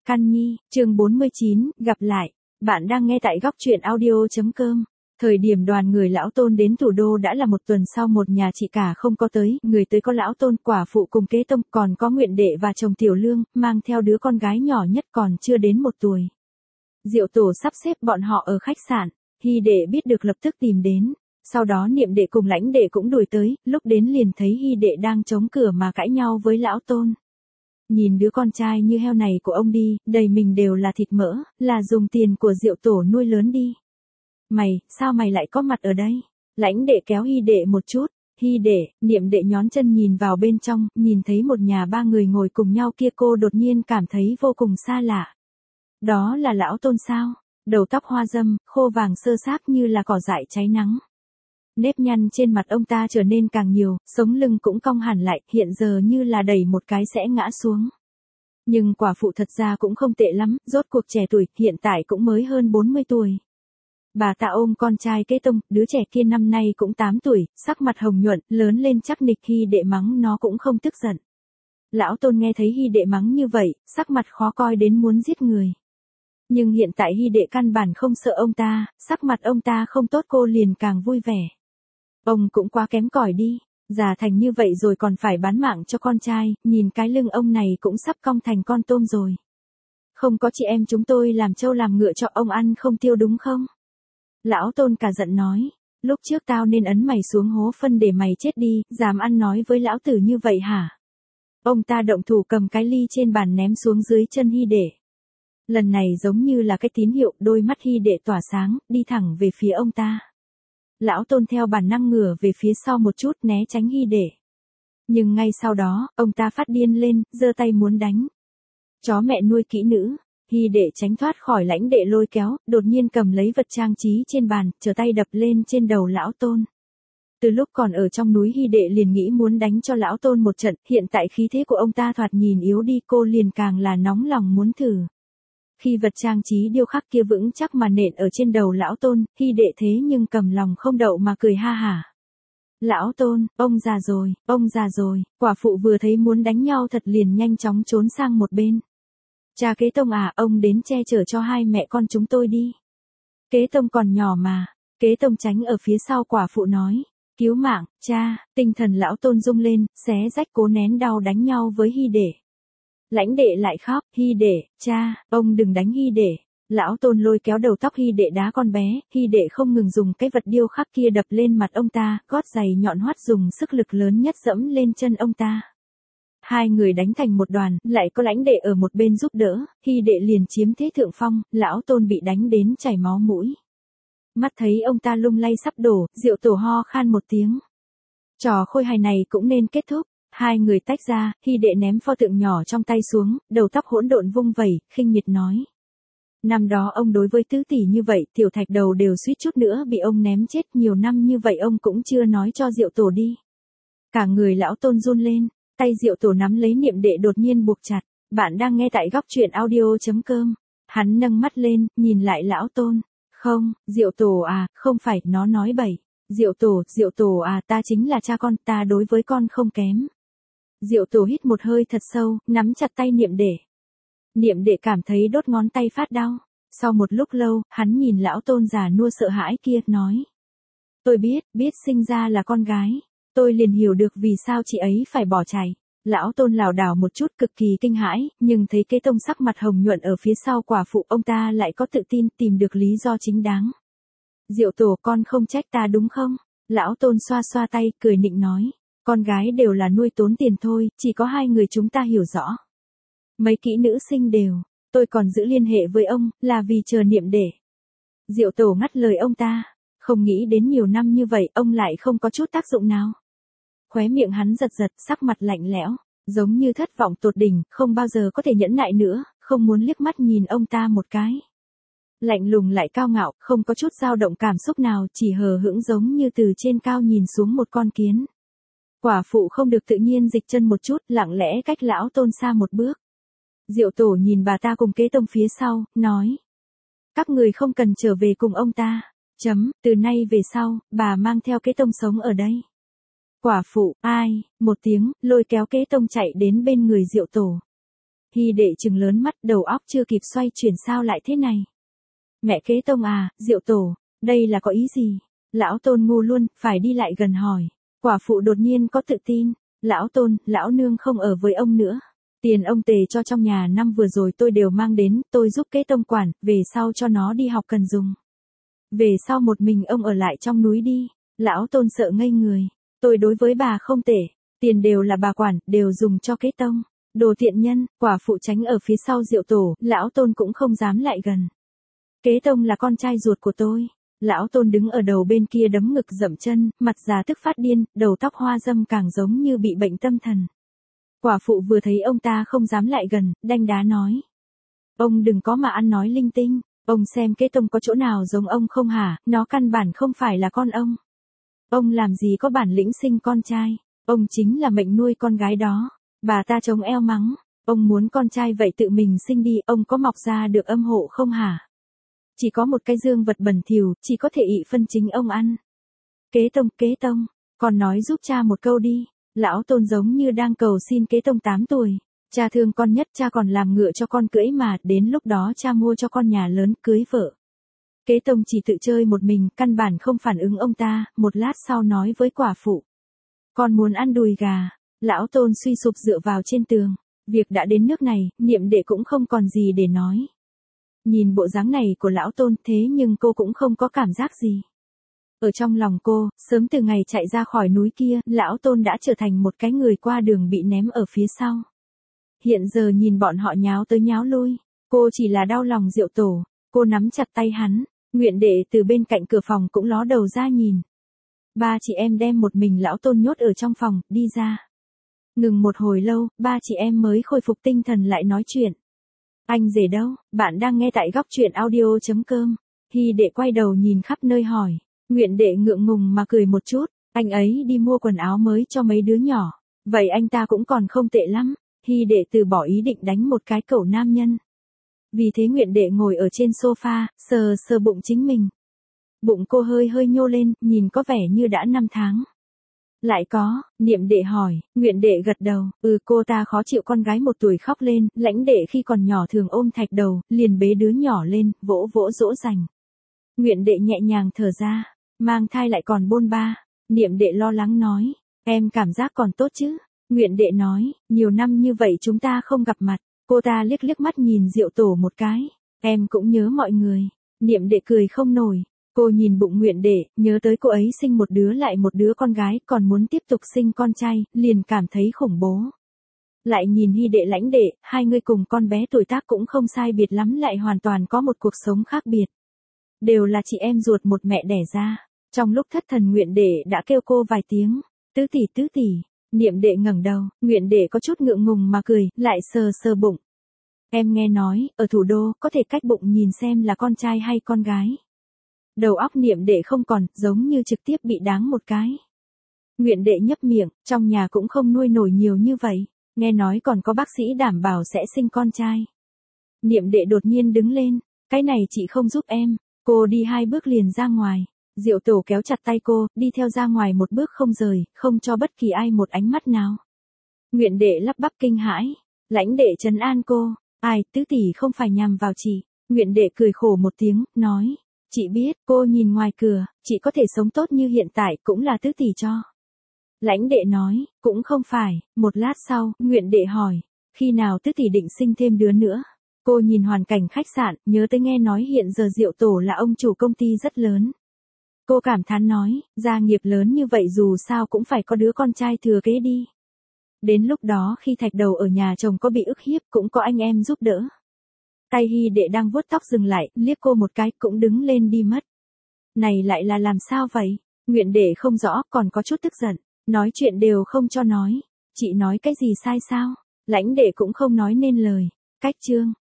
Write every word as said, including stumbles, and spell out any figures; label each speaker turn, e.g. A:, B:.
A: Căn Nhi, chương bốn mươi chín, gặp lại. Bạn đang nghe tại góc truyện audio.com. Thời điểm đoàn người lão Tôn đến thủ đô đã là một tuần sau, một nhà chị cả không có tới, người tới có lão Tôn, quả phụ cùng Kế Tông, còn có Nguyện Đệ và chồng Tiểu Lương, mang theo đứa con gái nhỏ nhất còn chưa đến một tuổi. Diệu Tổ sắp xếp bọn họ ở khách sạn, Hy Đệ biết được lập tức tìm đến. Sau đó Niệm Đệ cùng Lãnh Đệ cũng đuổi tới, lúc đến liền thấy Hy Đệ đang chống cửa mà cãi nhau với lão Tôn. Nhìn đứa con trai như heo này của ông đi, đầy mình đều là thịt mỡ, là dùng tiền của Diệu Tổ nuôi lớn đi. Mày, sao mày lại có mặt ở đây? Lãnh Đệ kéo Hy Đệ một chút. Hy Đệ, Niệm Đệ nhón chân nhìn vào bên trong, nhìn thấy một nhà ba người ngồi cùng nhau kia, cô đột nhiên cảm thấy vô cùng xa lạ. Đó là lão Tôn sao? Đầu tóc hoa râm, khô vàng xơ xác như là cỏ dại cháy nắng. Nếp nhăn trên mặt ông ta trở nên càng nhiều, sống lưng cũng cong hẳn lại, hiện giờ như là đẩy một cái sẽ ngã xuống. Nhưng quả phụ thật ra cũng không tệ lắm, rốt cuộc trẻ tuổi, hiện tại cũng mới hơn bốn mươi tuổi. Bà ta ôm con trai Kế Tông, đứa trẻ kia năm nay cũng tám tuổi, sắc mặt hồng nhuận, lớn lên chắc nịch. Hy Đệ mắng nó cũng không tức giận. Lão Tôn nghe thấy Hy Đệ mắng như vậy, sắc mặt khó coi đến muốn giết người. Nhưng hiện tại Hy Đệ căn bản không sợ ông ta, sắc mặt ông ta không tốt cô liền càng vui vẻ. Ông cũng quá kém cỏi đi, già thành như vậy rồi còn phải bán mạng cho con trai, nhìn cái lưng ông này cũng sắp cong thành con tôm rồi. Không có chị em chúng tôi làm trâu làm ngựa cho ông ăn không tiêu đúng không? Lão Tôn cả giận nói, lúc trước tao nên ấn mày xuống hố phân để mày chết đi, dám ăn nói với lão tử như vậy hả? Ông ta động thủ cầm cái ly trên bàn ném xuống dưới chân Hy Đệ. Lần này giống như là cái tín hiệu, đôi mắt Hy Đệ tỏa sáng, đi thẳng về phía ông ta. Lão Tôn theo bản năng ngửa về phía sau một chút, né tránh Hy Đệ. Nhưng ngay sau đó, ông ta phát điên lên, giơ tay muốn đánh. Chó mẹ nuôi kỹ nữ. Hy Đệ tránh thoát khỏi Lãnh Đệ lôi kéo, đột nhiên cầm lấy vật trang trí trên bàn, trở tay đập lên trên đầu lão Tôn. Từ lúc còn ở trong núi Hy Đệ liền nghĩ muốn đánh cho lão Tôn một trận, hiện tại khí thế của ông ta thoạt nhìn yếu đi, cô liền càng là nóng lòng muốn thử. Khi vật trang trí điêu khắc kia vững chắc mà nện ở trên đầu lão Tôn, Hy Đệ thế nhưng cầm lòng không đậu mà cười ha hả. Lão Tôn, ông già rồi, ông già rồi, quả phụ vừa thấy muốn đánh nhau thật liền nhanh chóng trốn sang một bên. Cha Kế Tông à, ông đến che chở cho hai mẹ con chúng tôi đi. Kế Tông còn nhỏ mà. Kế Tông tránh ở phía sau quả phụ nói. Cứu mạng, cha, tinh thần lão Tôn rung lên, xé rách cố nén đau đánh nhau với Hy Đệ. Lãnh Đệ lại khóc, Hy Đệ, cha, ông đừng đánh Hy Đệ. Lão Tôn lôi kéo đầu tóc Hy Đệ đá con bé, Hy Đệ không ngừng dùng cái vật điêu khắc kia đập lên mặt ông ta, gót giày nhọn hoắt dùng sức lực lớn nhất dẫm lên chân ông ta. Hai người đánh thành một đoàn, lại có Lãnh Đệ ở một bên giúp đỡ, Hy Đệ liền chiếm thế thượng phong, lão Tôn bị đánh đến chảy máu mũi. Mắt thấy ông ta lung lay sắp đổ, Diệu Tổ ho khan một tiếng. Trò khôi hài này cũng nên kết thúc. Hai người tách ra, Hy Đệ ném pho tượng nhỏ trong tay xuống, đầu tóc hỗn độn vung vẩy, khinh miệt nói. Năm đó ông đối với tứ tỷ như vậy, tiểu thạch đầu đều suýt chút nữa bị ông ném chết, nhiều năm như vậy ông cũng chưa nói cho Diệu Tổ đi. Cả người lão Tôn run lên, tay Diệu Tổ nắm lấy Niệm Đệ đột nhiên buộc chặt. Bạn đang nghe tại góc truyện audio.com. Hắn nâng mắt lên, nhìn lại lão Tôn. Không, Diệu Tổ à, không phải, nó nói bậy. Diệu Tổ, Diệu Tổ à, ta chính là cha con, ta đối với con không kém. Diệu Tổ hít một hơi thật sâu, nắm chặt tay Niệm Đệ. Niệm Đệ cảm thấy đốt ngón tay phát đau. Sau một lúc lâu, hắn nhìn lão Tôn già nua sợ hãi kia, nói. Tôi biết, biết sinh ra là con gái. Tôi liền hiểu được vì sao chị ấy phải bỏ chạy. Lão Tôn lảo đảo một chút cực kỳ kinh hãi, nhưng thấy Kế Tông sắc mặt hồng nhuận ở phía sau quả phụ, ông ta lại có tự tin tìm được lý do chính đáng. Diệu Tổ, con không trách ta đúng không? Lão Tôn xoa xoa tay, cười nịnh nói. Con gái đều là nuôi tốn tiền thôi, chỉ có hai người chúng ta hiểu rõ. Mấy kỹ nữ sinh đều, tôi còn giữ liên hệ với ông, là vì chờ Niệm Đệ. Diệu Tổ ngắt lời ông ta, không nghĩ đến nhiều năm như vậy, ông lại không có chút tác dụng nào. Khóe miệng hắn giật giật, sắc mặt lạnh lẽo, giống như thất vọng tột đỉnh, không bao giờ có thể nhẫn nại nữa, không muốn liếc mắt nhìn ông ta một cái. Lạnh lùng lại cao ngạo, không có chút dao động cảm xúc nào, chỉ hờ hững giống như từ trên cao nhìn xuống một con kiến. Quả phụ không được tự nhiên dịch chân một chút, lặng lẽ cách lão Tôn xa một bước. Diệu Tổ nhìn bà ta cùng Kế Tông phía sau, nói. Các người không cần trở về cùng ông ta. Chấm, từ nay về sau, bà mang theo Kế Tông sống ở đây. Quả phụ, ai, một tiếng, lôi kéo Kế Tông chạy đến bên người Diệu Tổ. Hy đệ trừng lớn mắt, đầu óc chưa kịp xoay chuyển sao lại thế này. Mẹ kế tông à, Diệu tổ, đây là có ý gì? Lão Tôn ngu luôn, phải đi lại gần hỏi. Quả phụ đột nhiên có tự tin. Lão Tôn, lão nương không ở với ông nữa. Tiền ông Tề cho trong nhà năm vừa rồi tôi đều mang đến, tôi giúp kế tông quản, về sau cho nó đi học cần dùng. Về sau một mình ông ở lại trong núi đi. Lão Tôn sợ ngây người. Tôi đối với bà không tệ. Tiền đều là bà quản, đều dùng cho kế tông. Đồ tiện nhân, quả phụ tránh ở phía sau Diệu tổ, lão Tôn cũng không dám lại gần. Kế tông là con trai ruột của tôi. Lão Tôn đứng ở đầu bên kia đấm ngực dậm chân, mặt già tức phát điên, đầu tóc hoa râm càng giống như bị bệnh tâm thần. Quả phụ vừa thấy ông ta không dám lại gần, đanh đá nói. Ông đừng có mà ăn nói linh tinh, ông xem kế tông có chỗ nào giống ông không hả, nó căn bản không phải là con ông. Ông làm gì có bản lĩnh sinh con trai, ông chính là mệnh nuôi con gái đó. Bà ta chống eo mắng, ông muốn con trai vậy tự mình sinh đi, ông có mọc ra được âm hộ không hả? Chỉ có một cái dương vật bẩn thỉu, chỉ có thể ị phân chính ông ăn. Kế tông, kế tông, con nói giúp cha một câu đi. Lão Tôn giống như đang cầu xin kế tông tám tuổi. Cha thương con nhất, cha còn làm ngựa cho con cưỡi mà, đến lúc đó cha mua cho con nhà lớn, cưới vợ. Kế tông chỉ tự chơi một mình, căn bản không phản ứng ông ta, một lát sau nói với quả phụ. Con muốn ăn đùi gà. Lão Tôn suy sụp dựa vào trên tường. Việc đã đến nước này, Niệm đệ cũng không còn gì để nói. Nhìn bộ dáng này của lão Tôn thế nhưng cô cũng không có cảm giác gì. Ở trong lòng cô, sớm từ ngày chạy ra khỏi núi kia, lão Tôn đã trở thành một cái người qua đường bị ném ở phía sau. Hiện giờ nhìn bọn họ nháo tới nháo lui, cô chỉ là đau lòng Diệu tổ, cô nắm chặt tay hắn, Nguyện đệ từ bên cạnh cửa phòng cũng ló đầu ra nhìn. Ba chị em đem một mình lão Tôn nhốt ở trong phòng, đi ra. Ngừng một hồi lâu, ba chị em mới khôi phục tinh thần lại nói chuyện. Anh rể đâu? Bạn đang nghe tại góc truyện audio chấm com. Hy đệ quay đầu nhìn khắp nơi hỏi. Nguyện đệ ngượng ngùng mà cười một chút. Anh ấy đi mua quần áo mới cho mấy đứa nhỏ. Vậy anh ta cũng còn không tệ lắm. Hy đệ từ bỏ ý định đánh một cái cẩu nam nhân. Vì thế Nguyện đệ ngồi ở trên sofa, sờ sờ bụng chính mình. Bụng cô hơi hơi nhô lên, nhìn có vẻ như đã năm tháng. Lại có, Niệm đệ hỏi, Nguyện đệ gật đầu, ừ cô ta khó chịu con gái một tuổi khóc lên, Lãnh đệ khi còn nhỏ thường ôm thạch đầu, liền bế đứa nhỏ lên, vỗ vỗ dỗ dành. Nguyện đệ nhẹ nhàng thở ra, mang thai lại còn bôn ba. Niệm đệ lo lắng nói, em cảm giác còn tốt chứ. Nguyện đệ nói, nhiều năm như vậy chúng ta không gặp mặt. Cô ta liếc liếc mắt nhìn Diệu tổ một cái, em cũng nhớ mọi người. Niệm đệ cười không nổi. Cô nhìn bụng Nguyện đệ, nhớ tới cô ấy sinh một đứa lại một đứa con gái, còn muốn tiếp tục sinh con trai, liền cảm thấy khủng bố. Lại nhìn Hy đệ Lãnh đệ, hai người cùng con bé tuổi tác cũng không sai biệt lắm lại hoàn toàn có một cuộc sống khác biệt. Đều là chị em ruột một mẹ đẻ ra. Trong lúc thất thần Nguyện đệ đã kêu cô vài tiếng, tứ tỷ tứ tỷ. Niệm đệ ngẩng đầu, Nguyện đệ có chút ngượng ngùng mà cười, lại sờ sờ bụng. Em nghe nói, ở thủ đô, có thể cách bụng nhìn xem là con trai hay con gái. Đầu óc Niệm đệ không còn, giống như trực tiếp bị đáng một cái. Nguyện đệ nhấp miệng, trong nhà cũng không nuôi nổi nhiều như vậy, nghe nói còn có bác sĩ đảm bảo sẽ sinh con trai. Niệm đệ đột nhiên đứng lên, cái này chị không giúp em. Cô đi hai bước liền ra ngoài. Diệu tổ kéo chặt tay cô, đi theo ra ngoài một bước không rời, không cho bất kỳ ai một ánh mắt nào. Nguyện đệ lắp bắp kinh hãi. Lãnh đệ trấn an cô, ai, tứ tỷ không phải nhằm vào chị. Nguyện đệ cười khổ một tiếng, nói. Chị biết, cô nhìn ngoài cửa, chị có thể sống tốt như hiện tại cũng là tứ tỷ cho. Lãnh đệ nói, cũng không phải. Một lát sau, Nguyện đệ hỏi, khi nào tứ tỷ định sinh thêm đứa nữa? Cô nhìn hoàn cảnh khách sạn, nhớ tới nghe nói hiện giờ Diệu tổ là ông chủ công ty rất lớn. Cô cảm thán nói, gia nghiệp lớn như vậy dù sao cũng phải có đứa con trai thừa kế đi. Đến lúc đó khi thạch đầu ở nhà chồng có bị ức hiếp cũng có anh em giúp đỡ. Tay Hy đệ đang vuốt tóc dừng lại, liếc cô một cái cũng đứng lên đi mất. Này lại là làm sao vậy? Nguyện đệ không rõ, còn có chút tức giận. Nói chuyện đều không cho nói. Chị nói cái gì sai sao? Lãnh đệ cũng không nói nên lời. Cách chương.